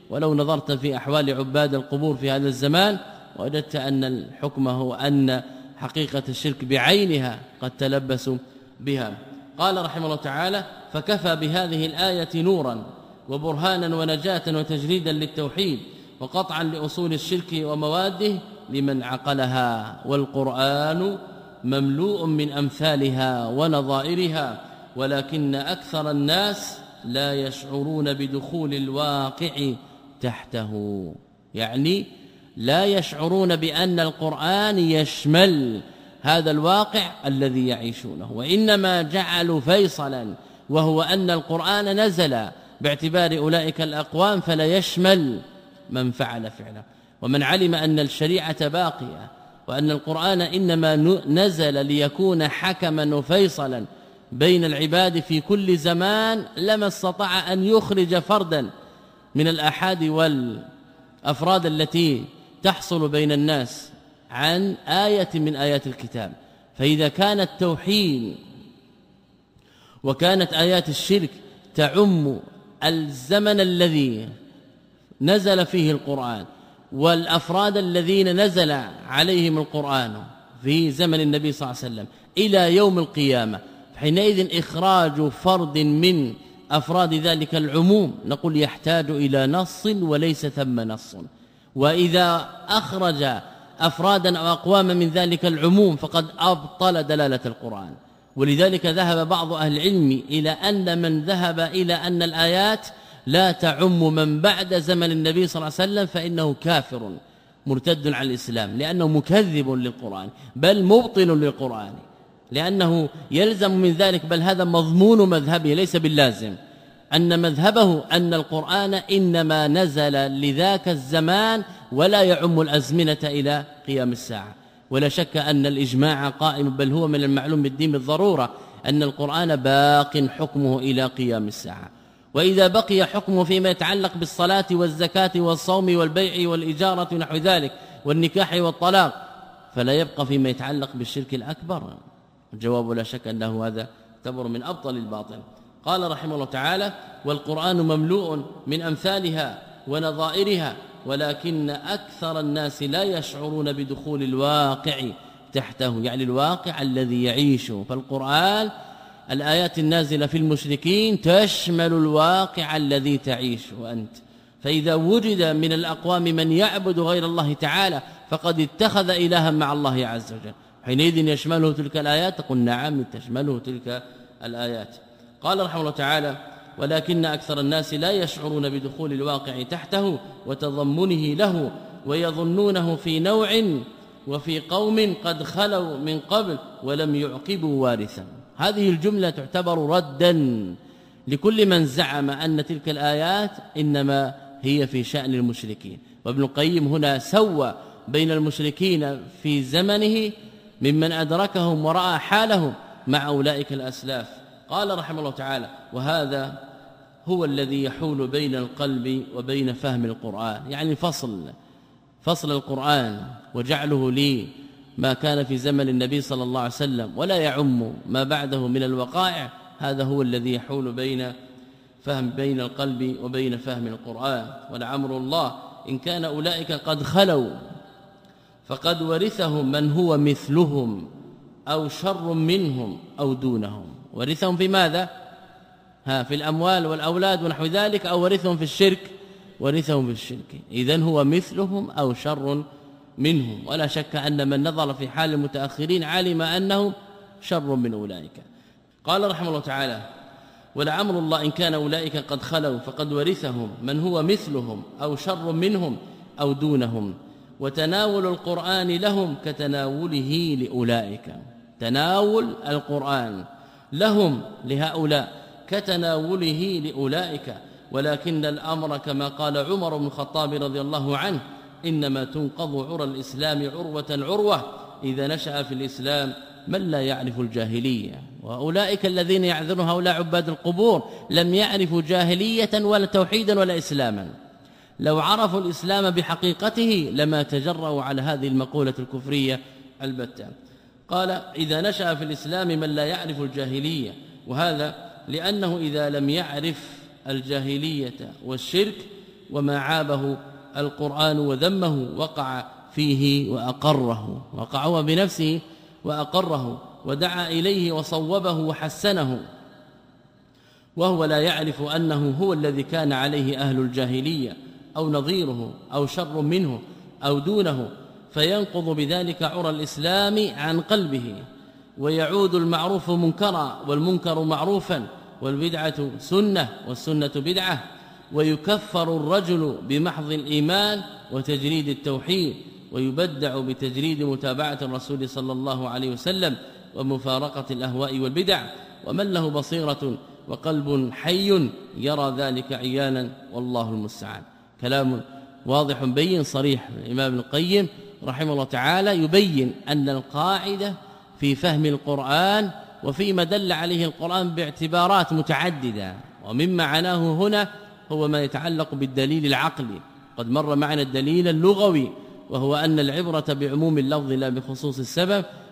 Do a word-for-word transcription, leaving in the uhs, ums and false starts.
ولو نظرت في أحوال عباد القبور في هذا الزمان وجدت أن الحكم هو أن حقيقة الشرك بعينها قد تلبسوا بها. قال رحمه الله تعالى: فكفى بهذه الآية نورا وبرهانا ونجاة وتجريدا للتوحيد وقطعا لأصول الشرك ومواده لمن عقلها، والقرآن مملوء من أمثالها ونظائرها، ولكن أكثر الناس لا يشعرون بدخول الواقع تحته. يعني لا يشعرون بأن القرآن يشمل هذا الواقع الذي يعيشونه، وإنما جعلوا فيصلا وهو أن القرآن نزل باعتبار أولئك الأقوام فلا يشمل من فعل فعله، ومن علم أن الشريعة باقية وأن القرآن إنما نزل ليكون حكما وفيصلا بين العباد في كل زمان لما استطاع أن يخرج فردا من الآحاد والأفراد التي تحصل بين الناس عن آية من آيات الكتاب. فإذا كان التوحيد وكانت آيات الشرك تعم الزمن الذي نزل فيه القرآن والأفراد الذين نزل عليهم القرآن في زمن النبي صلى الله عليه وسلم إلى يوم القيامة، حينئذ إخراج فرد من أفراد ذلك العموم نقول يحتاج إلى نص وليس ثم نص. وإذا أخرج أفرادا أو أقواما من ذلك العموم فقد أبطل دلالة القرآن. ولذلك ذهب بعض أهل العلم إلى أن من ذهب إلى أن الآيات لا تعم من بعد زمن النبي صلى الله عليه وسلم فإنه كافر مرتد عن الإسلام، لأنه مكذب للقرآن بل مبطل للقرآن، لأنه يلزم من ذلك، بل هذا مضمون مذهبه ليس باللازم، أن مذهبه أن القرآن إنما نزل لذاك الزمان ولا يعم الأزمنة إلى قيام الساعة. ولا شك أن الإجماع قائم، بل هو من المعلوم بالدين بالضرورة أن القرآن باق حكمه إلى قيام الساعة. وإذا بقي حكمه فيما يتعلق بالصلاة والزكاة والصوم والبيع والإجارة ونحو ذلك والنكاح والطلاق، فلا يبقى فيما يتعلق بالشرك الأكبر. الجواب لا شك أنه هذا يعتبر من أبطل الباطل. قال رحمه الله تعالى: والقرآن مملوء من أمثالها ونظائرها، ولكن أكثر الناس لا يشعرون بدخول الواقع تحته، يعني الواقع الذي يعيشه. فالقرآن الآيات النازلة في المشركين تشمل الواقع الذي تعيشه أنت. فإذا وجد من الأقوام من يعبد غير الله تعالى فقد اتخذ إلها مع الله عز وجل، حينئذ يشمله تلك الآيات؟ تقول نعم تشمله تلك الآيات. قال رحمه الله تعالى: ولكن أكثر الناس لا يشعرون بدخول الواقع تحته وتضمنه له، ويظنونه في نوع وفي قوم قد خلوا من قبل ولم يعقبوا وارثا. هذه الجملة تعتبر ردا لكل من زعم أن تلك الآيات إنما هي في شأن المشركين. وابن القيم هنا سوى بين المشركين في زمنه ممن أدركهم ورأى حالهم مع أولئك الأسلاف. قال رحمه الله تعالى: وهذا هو الذي يحول بين القلب وبين فهم القرآن، يعني فصل فصل القرآن وجعله لي ما كان في زمن النبي صلى الله عليه وسلم ولا يعم ما بعده من الوقائع. هذا هو الذي يحول بين فهم بين القلب وبين فهم القرآن. ولعمر الله إن كان أولئك قد خلوا فقد ورثهم من هو مثلهم أو شر منهم أو دونهم. ورثهم في ماذا؟ ها في الأموال والأولاد ونحو ذلك، أو ورثهم في الشرك؟ ورثهم في الشرك. إذن هو مثلهم أو شر منهم. ولا شك أن من نظر في حال المتأخرين علم أنهم شر من أولئك. قال رحمه الله تعالى: ولعمر الله إن كان أولئك قد خلوا فقد ورثهم من هو مثلهم أو شر منهم أو دونهم. وتناول القرآن لهم كتناوله لأولئك. تناول القرآن لهم لهؤلاء كتناوله لأولئك، ولكن الأمر كما قال عمر بن الخطاب رضي الله عنه: إنما تنقض عرى الإسلام عروة عروة إذا نشأ في الإسلام من لا يعرف الجاهلية. وأولئك الذين يعذرون هؤلاء عباد القبور لم يعرفوا جاهلية ولا توحيدا ولا إسلاما. لو عرفوا الإسلام بحقيقته لما تجرؤوا على هذه المقولة الكفرية البتة. قال: إذا نشأ في الإسلام من لا يعرف الجاهلية، وهذا لأنه إذا لم يعرف الجاهلية والشرك وما عابه القرآن وذمه وقع فيه وأقره، وقع هو بنفسه وأقره ودعا إليه وصوبه وحسنه، وهو لا يعرف أنه هو الذي كان عليه أهل الجاهلية أو نظيره أو شر منه أو دونه، فينقض بذلك عرى الإسلام عن قلبه، ويعود المعروف منكرا والمنكر معروفا، والبدعة سنة والسنة بدعة، ويكفر الرجل بمحض الإيمان وتجريد التوحيد، ويبدع بتجريد متابعة الرسول صلى الله عليه وسلم ومفارقة الأهواء والبدع. ومن له بصيرة وقلب حي يرى ذلك عيانا، والله المستعان. كلام واضح بين صريح الإمام ابن القيم رحمه الله تعالى، يبين أن القاعدة في فهم القرآن وفيما دل عليه القرآن باعتبارات متعددة، ومما معناه هنا هو ما يتعلق بالدليل العقلي. قد مر معنا الدليل اللغوي، وهو أن العبرة بعموم اللفظ لا بخصوص السبب،